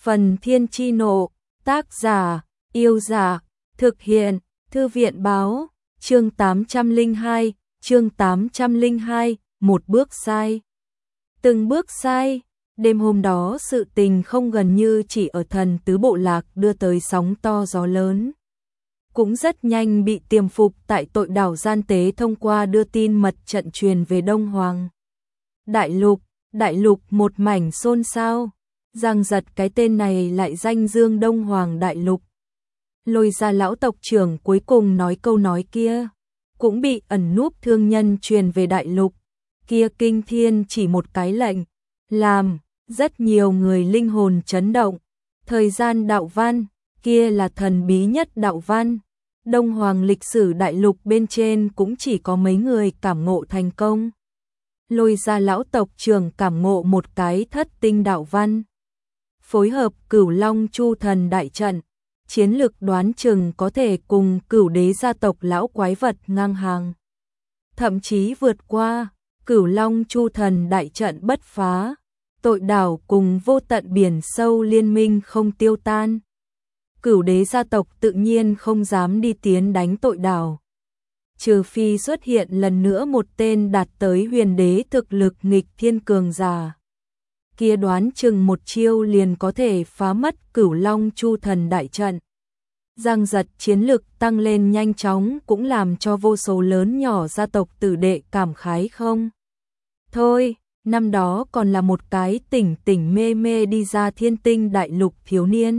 Phần Thiên Chi Nộ, tác giả, Yêu Giả, thực hiện, Thư viện báo, chương 802, một bước sai. Từng bước sai, đêm hôm đó sự tình không gần như chỉ ở Thần Tứ Bộ Lạc đưa tới sóng to gió lớn. Cũng rất nhanh bị tiềm phục tại tội đảo gian tế thông qua đưa tin mật trận truyền về Đông Hoàng Đại lục một mảnh xôn xao, giằng giật cái tên này lại danh dương Đông Hoàng Đại lục. Lôi Gia lão tộc trưởng cuối cùng nói câu nói kia, cũng bị ẩn núp thương nhân truyền về đại lục. Kia kinh thiên chỉ một cái lệnh, làm rất nhiều người linh hồn chấn động. Thời gian đạo văn, kia là thần bí nhất đạo văn. Đông Hoàng lịch sử đại lục bên trên cũng chỉ có mấy người cảm ngộ thành công. Lôi Gia lão tộc trưởng cảm ngộ một cái thất tinh đạo văn. Phối hợp Cửu Long Chu Thần đại trận, chiến lực đoán chừng có thể cùng Cửu Đế gia tộc lão quái vật ngang hàng. Thậm chí vượt qua, Cửu Long Chu Thần đại trận bất phá, tội đảo cùng vô tận biển sâu liên minh không tiêu tan. Cửu Đế gia tộc tự nhiên không dám đi tiến đánh tội đảo. Trừ phi xuất hiện lần nữa một tên đạt tới huyền đế thực lực nghịch thiên cường giả. Kia đoán chừng một chiêu liền có thể phá mất Cửu Long Chu Thần đại trận. Giang giật chiến lực tăng lên nhanh chóng cũng làm cho vô số lớn nhỏ gia tộc tử đệ cảm khái không. Thôi, năm đó còn là một cái tỉnh mê mê đi ra thiên tinh đại lục thiếu niên.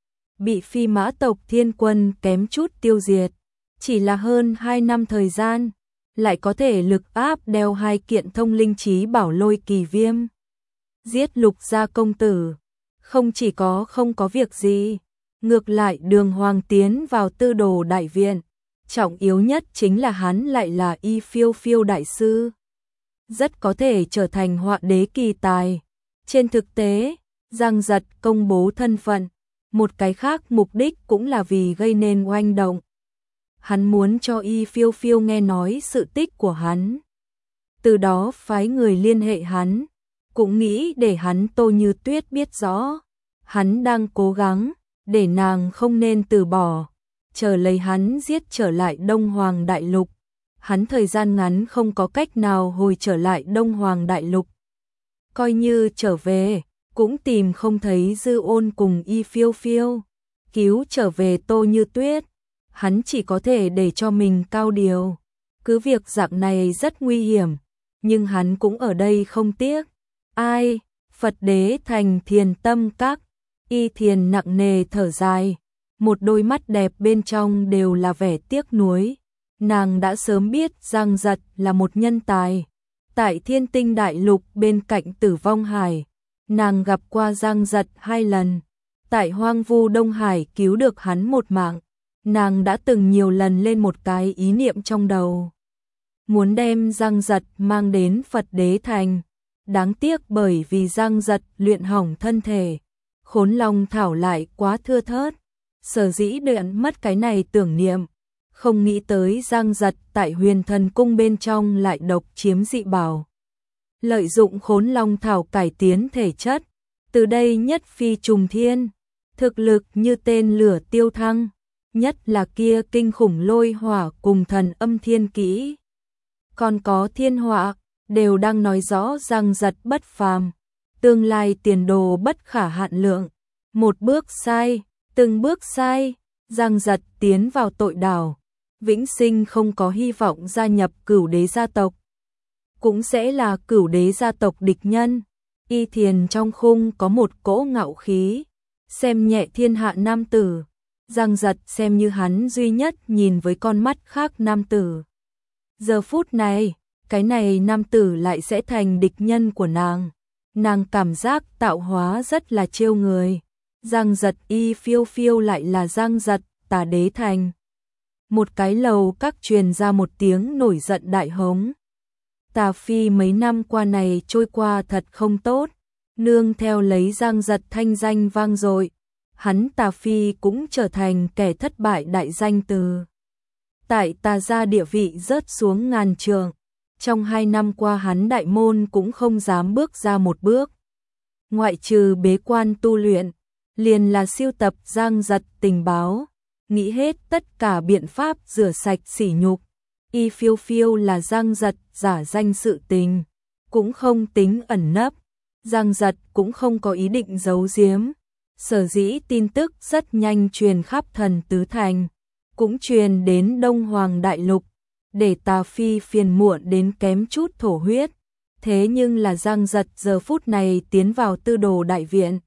Bị Phi Mã tộc Thiên Quân kém chút tiêu diệt. Chỉ là hơn 2 năm thời gian, lại có thể lực áp đeo 2 kiện thông linh chí bảo Lôi Kỳ Viêm. Giết Lục gia công tử, không chỉ có không có việc gì, ngược lại đường hoàng tiến vào tư đồ đại viện. Trọng yếu nhất chính là hắn lại là Y Phiêu Phiêu đại sư. Rất có thể trở thành họa đế kỳ tài. Trên thực tế, Giang Giật công bố thân phận, một cái khác mục đích cũng là vì gây nên oanh động. Hắn muốn cho Y Phiêu Phiêu nghe nói sự tích của hắn. Từ đó phái người liên hệ hắn, cũng nghĩ để hắn Tô Như Tuyết biết rõ. Hắn đang cố gắng, để nàng không nên từ bỏ, chờ lấy hắn giết trở lại Đông Hoàng Đại Lục. Hắn thời gian ngắn không có cách nào hồi trở lại Đông Hoàng Đại Lục. Coi như trở về, cũng tìm không thấy Dư Ôn cùng Y Phiêu Phiêu. Cứu trở về Tô Như Tuyết, hắn chỉ có thể để cho mình cao điều. Cứ việc dạng này rất nguy hiểm, nhưng hắn cũng ở đây không tiếc. Ai, Phật Đế thành Thiền Tâm Các, Y Thiền nặng nề thở dài, một đôi mắt đẹp bên trong đều là vẻ tiếc nuối. Nàng đã sớm biết Giang Giật là một nhân tài. Tại Thiên Tinh Đại Lục bên cạnh Tử Vong Hải, nàng gặp qua Giang Giật 2 lần. Tại Hoang Vu Đông Hải cứu được hắn một mạng, nàng đã từng nhiều lần lên một cái ý niệm trong đầu. Muốn đem Giang Giật mang đến Phật Đế Thành. Đáng tiếc bởi vì Giang Giật luyện hỏng thân thể, Khốn Long thảo lại quá thưa thớt, sở dĩ đoạn mất cái này tưởng niệm. Không nghĩ tới Giang Giật tại Huyền Thần Cung bên trong lại độc chiếm dị bảo. Lợi dụng Khốn Long thảo cải tiến thể chất, từ đây nhất phi trùng thiên, thực lực như tên lửa tiêu thăng, nhất là kia kinh khủng lôi hỏa cùng thần âm thiên kỹ. Còn có thiên họa, đều đang nói rõ Giang Giật bất phàm, tương lai tiền đồ bất khả hạn lượng. Một bước sai, từng bước sai, Giang Giật tiến vào tội đảo, vĩnh sinh không có hy vọng gia nhập Cửu Đế gia tộc, cũng sẽ là Cửu Đế gia tộc địch nhân. Y Thiền trong khung có một cỗ ngạo khí, xem nhẹ thiên hạ nam tử. Giang Giật xem như hắn duy nhất nhìn với con mắt khác nam tử. Giờ phút này, cái này nam tử lại sẽ thành địch nhân của nàng. Nàng cảm giác tạo hóa rất là trêu người. Giang Giật Y Phiêu Phiêu lại là Giang Giật Tà Đế Thành. Một cái lầu các truyền ra một tiếng nổi giận đại hống. Tà Phi mấy năm qua này trôi qua thật không tốt, nương theo lấy Giang Giật thanh danh vang dội, hắn Tà Phi cũng trở thành kẻ thất bại đại danh từ. Tại Tà gia địa vị rớt xuống ngàn trượng. Trong 2 năm qua hắn đại môn cũng không dám bước ra một bước. Ngoại trừ bế quan tu luyện, liền là sưu tập Giang Giật tình báo, nghĩ hết tất cả biện pháp rửa sạch sỉ nhục. Y phiêu phiêu là Giang Giật giả danh sự tình, cũng không tính ẩn nấp. Giang Giật cũng không có ý định giấu giếm. Sở dĩ tin tức rất nhanh truyền khắp Thần Tứ Thành, cũng truyền đến Đông Hoàng Đại Lục, để Tà Phi phiền muộn đến kém chút thổ huyết. Thế nhưng là Giang Giật giờ phút này tiến vào Tư Đồ đại viện.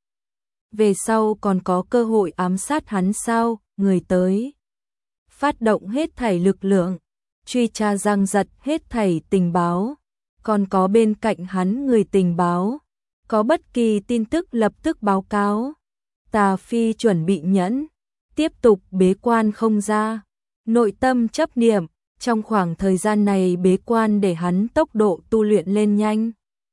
Về sau còn có cơ hội ám sát hắn sao? Người tới phát động hết thảy lực lượng, truy tra Giang Giật hết thảy tình báo, còn có bên cạnh hắn người tình báo, có bất kỳ tin tức lập tức báo cáo. Tà Phi chuẩn bị nhẫn, tiếp tục bế quan không ra, nội tâm chấp niệm, trong khoảng thời gian này bế quan để hắn tốc độ tu luyện lên nhanh.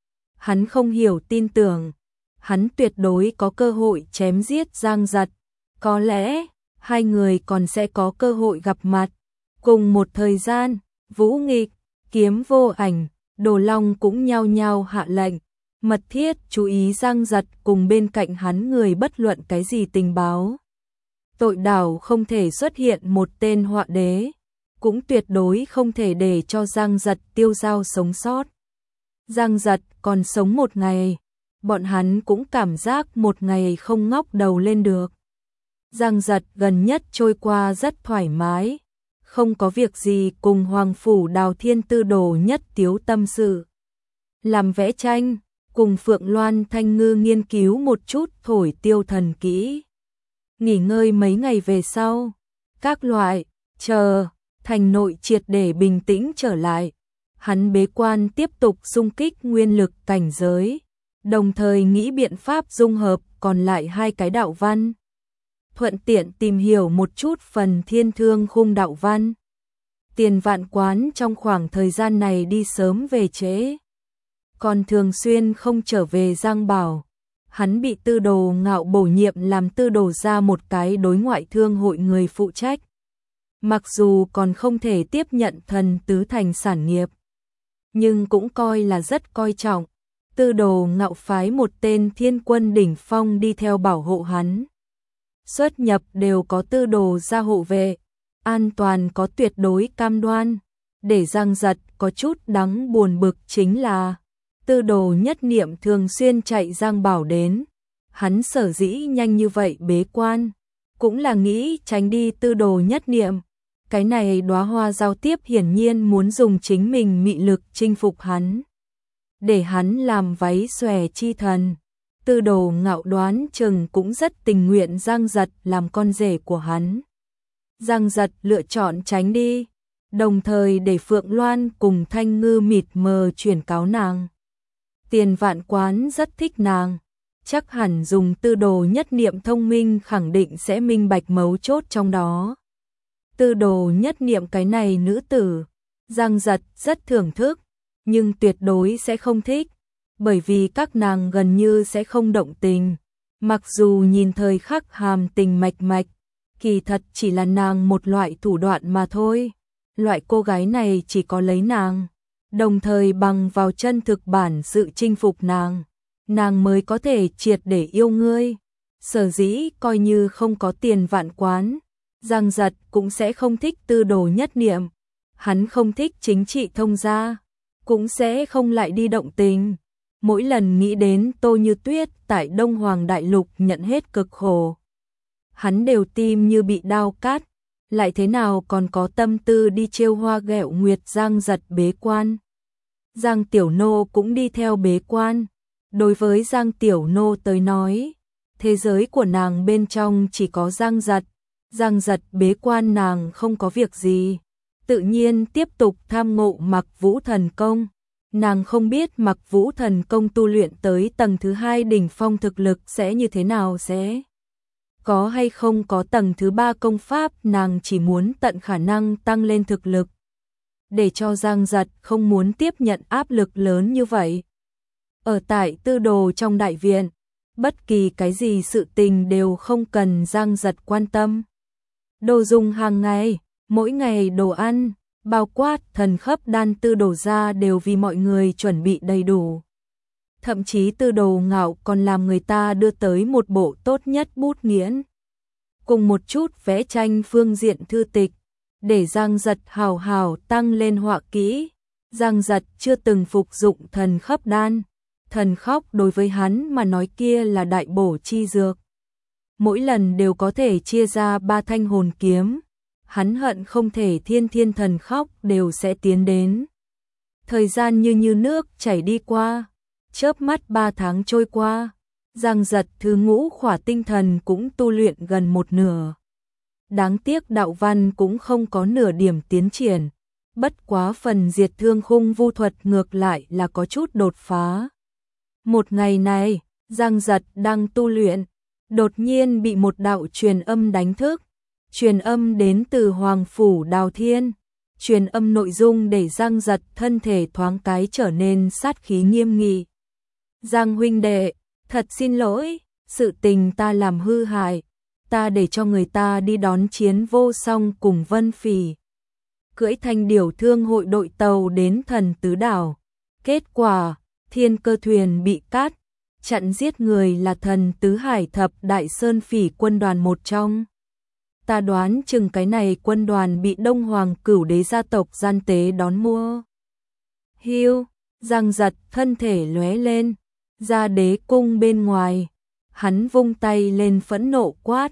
Hắn không hiểu tin tưởng, hắn tuyệt đối có cơ hội chém giết Giang Giật, có lẽ hai người còn sẽ có cơ hội gặp mặt. Cùng một thời gian, Vũ Nghịch, Kiếm Vô Ảnh, Đồ Long cũng nhao nhao hạ lệnh, mật thiết chú ý Giang Giật cùng bên cạnh hắn người bất luận cái gì tình báo. Tội đảo không thể xuất hiện một tên họa đế, cũng tuyệt đối không thể để cho Giang Giật tiêu dao sống sót. Giang Giật còn sống một ngày, bọn hắn cũng cảm giác một ngày không ngóc đầu lên được. Giang Giật gần nhất trôi qua rất thoải mái, không có việc gì cùng Hoàng Phủ Đào Thiên Tư Đồ Nhất Tiếu tâm sự. Làm vẽ tranh, cùng Phượng Loan Thanh Ngư nghiên cứu một chút thổi tiêu thần kỹ. Nghỉ ngơi mấy ngày về sau, các loại, chờ, thành nội triệt để bình tĩnh trở lại. Hắn bế quan tiếp tục xung kích nguyên lực cảnh giới, đồng thời nghĩ biện pháp dung hợp còn lại hai cái đạo văn. Thuận tiện tìm hiểu một chút phần Thiên Thương Khung đạo văn. Tiền Vạn Quán trong khoảng thời gian này đi sớm về trễ, còn thường xuyên không trở về Giang Bảo. Hắn bị Tư Đồ Ngạo bổ nhiệm làm Tư Đồ ra một cái đối ngoại thương hội người phụ trách. Mặc dù còn không thể tiếp nhận Thần Tứ Thành sản nghiệp, nhưng cũng coi là rất coi trọng. Tư Đồ Ngạo phái một tên thiên quân đỉnh phong đi theo bảo hộ hắn. Xuất nhập đều có Tư Đồ gia hộ vệ, an toàn có tuyệt đối cam đoan. Để Giang Giật có chút đáng buồn bực chính là Tư Đồ Nhất Niệm thường xuyên chạy Giang Bảo đến. Hắn sở dĩ nhanh như vậy bế quan, cũng là nghĩ tránh đi Tư Đồ Nhất Niệm. Cái này đóa hoa giao tiếp hiển nhiên muốn dùng chính mình mị lực chinh phục hắn, để hắn làm váy xòe chi thần. Tư Đồ Ngạo đoán chừng cũng rất tình nguyện Giang Giật làm con rể của hắn. Giang Giật lựa chọn tránh đi, đồng thời để Phượng Loan cùng Thanh Ngư mịt mờ chuyển cáo nàng. Tiền Vạn Quán rất thích nàng, chắc hẳn dùng Tư Đồ Nhất Niệm thông minh khẳng định sẽ minh bạch mấu chốt trong đó. Tư Đồ Nhất Niệm cái này nữ tử, Giang Giật rất thưởng thức, nhưng tuyệt đối sẽ không thích, bởi vì các nàng gần như sẽ không động tình. Mặc dù nhìn thời khắc hàm tình mạch mạch, kỳ thật chỉ là nàng một loại thủ đoạn mà thôi. Loại cô gái này chỉ có lấy nàng, đồng thời bằng vào chân thực bản sự chinh phục nàng mới có thể triệt để yêu ngươi. Sở dĩ coi như không có Tiền Vạn Quán, Giang Giật cũng sẽ không thích Tư Đồ Nhất Niệm. Hắn không thích chính trị thông gia, cũng sẽ không lại đi động tình. Mỗi lần nghĩ đến Tô Như Tuyết tại Đông Hoàng Đại Lục nhận hết cực khổ, hắn đều tim như bị đao cắt, lại thế nào còn có tâm tư đi trêu hoa ghẹo nguyệt. Giang Giật bế quan, Giang Tiểu Nô cũng đi theo bế quan. Đối với Giang Tiểu Nô tới nói, thế giới của nàng bên trong chỉ có Giang Giật. Giang Giật bế quan nàng không có việc gì, tự nhiên tiếp tục tham ngộ Mặc Vũ Thần Công. Nàng không biết Mặc Vũ Thần Công tu luyện tới tầng thứ 2 đỉnh phong thực lực sẽ như thế nào, sẽ có hay không có tầng thứ 3 công pháp. Nàng chỉ muốn tận khả năng tăng lên thực lực, để cho Giang Giật không muốn tiếp nhận áp lực lớn như vậy. Ở tại Tư Đồ trong đại viện, bất kỳ cái gì sự tình đều không cần Giang Giật quan tâm. Đồ dùng hàng ngày, mỗi ngày đồ ăn, bao quát thần khấp đan Tư Đồ ra đều vì mọi người chuẩn bị đầy đủ. Thậm chí Tư Đồ Ngạo còn làm người ta đưa tới một bộ tốt nhất bút nghiễn, cùng một chút vẽ tranh phương diện thư tịch, để Giang Giật hào hào tăng lên họa kỹ. Giang Giật chưa từng phục dụng thần khấp đan, thần khóc đối với hắn mà nói kia là đại bổ chi dược. Mỗi lần đều có thể chia ra 3 thanh hồn kiếm, hắn hận không thể thiên thiên thần khóc đều sẽ tiến đến. Thời gian như nước chảy đi qua, chớp mắt 3 tháng trôi qua, Giang Giật thứ 5 khỏa tinh thần cũng tu luyện gần một nửa. Đáng tiếc đạo văn cũng không có nửa điểm tiến triển, bất quá phần diệt thương khung vu thuật ngược lại là có chút đột phá. Một ngày này, Giang Giật đang tu luyện, đột nhiên bị một đạo truyền âm đánh thức. Truyền âm đến từ Hoàng Phủ Đào Thiên. Truyền âm nội dung để Giang Giật thân thể thoáng cái trở nên sát khí nghiêm nghị. Giang huynh đệ, thật xin lỗi, sự tình ta làm hư hại, ta để cho người ta đi đón Chiến Vô Song cùng Vân Phỉ. Cưỡi Thanh Điểu Thương hội đội tàu đến Thần Tứ Đảo. Kết quả, Thiên Cơ thuyền bị cát, chặn giết người là Thần Tứ Hải Thập Đại Sơn Phỉ quân đoàn một trong. Ta đoán chừng cái này quân đoàn bị Đông Hoàng Cửu Đế gia tộc gian tế đón mua. Hiu, Giang Giật thân thể lóe lên, ra đế cung bên ngoài. Hắn vung tay lên phẫn nộ quát,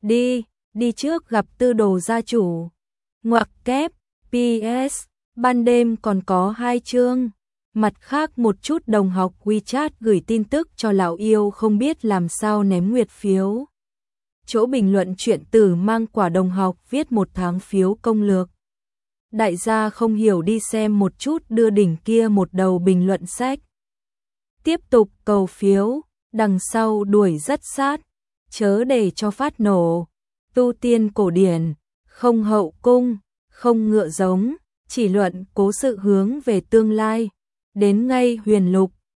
đi trước gặp Tư Đồ gia chủ. Ngoặc kép, PS, ban đêm còn có 2 chương. Mặt khác một chút đồng học WeChat gửi tin tức cho lão yêu không biết làm sao ném nguyệt phiếu. Chỗ bình luận truyện tử mang quả đồng học viết 1 tháng phiếu công lược. Đại gia không hiểu đi xem một chút đưa đỉnh kia một đầu bình luận sách. Tiếp tục cầu phiếu, đằng sau đuổi rất sát, chớ để cho phát nổ. Tu tiên cổ điển, không hậu cung, không ngựa giống, chỉ luận cố sự hướng về tương lai. Đến ngay huyền lục,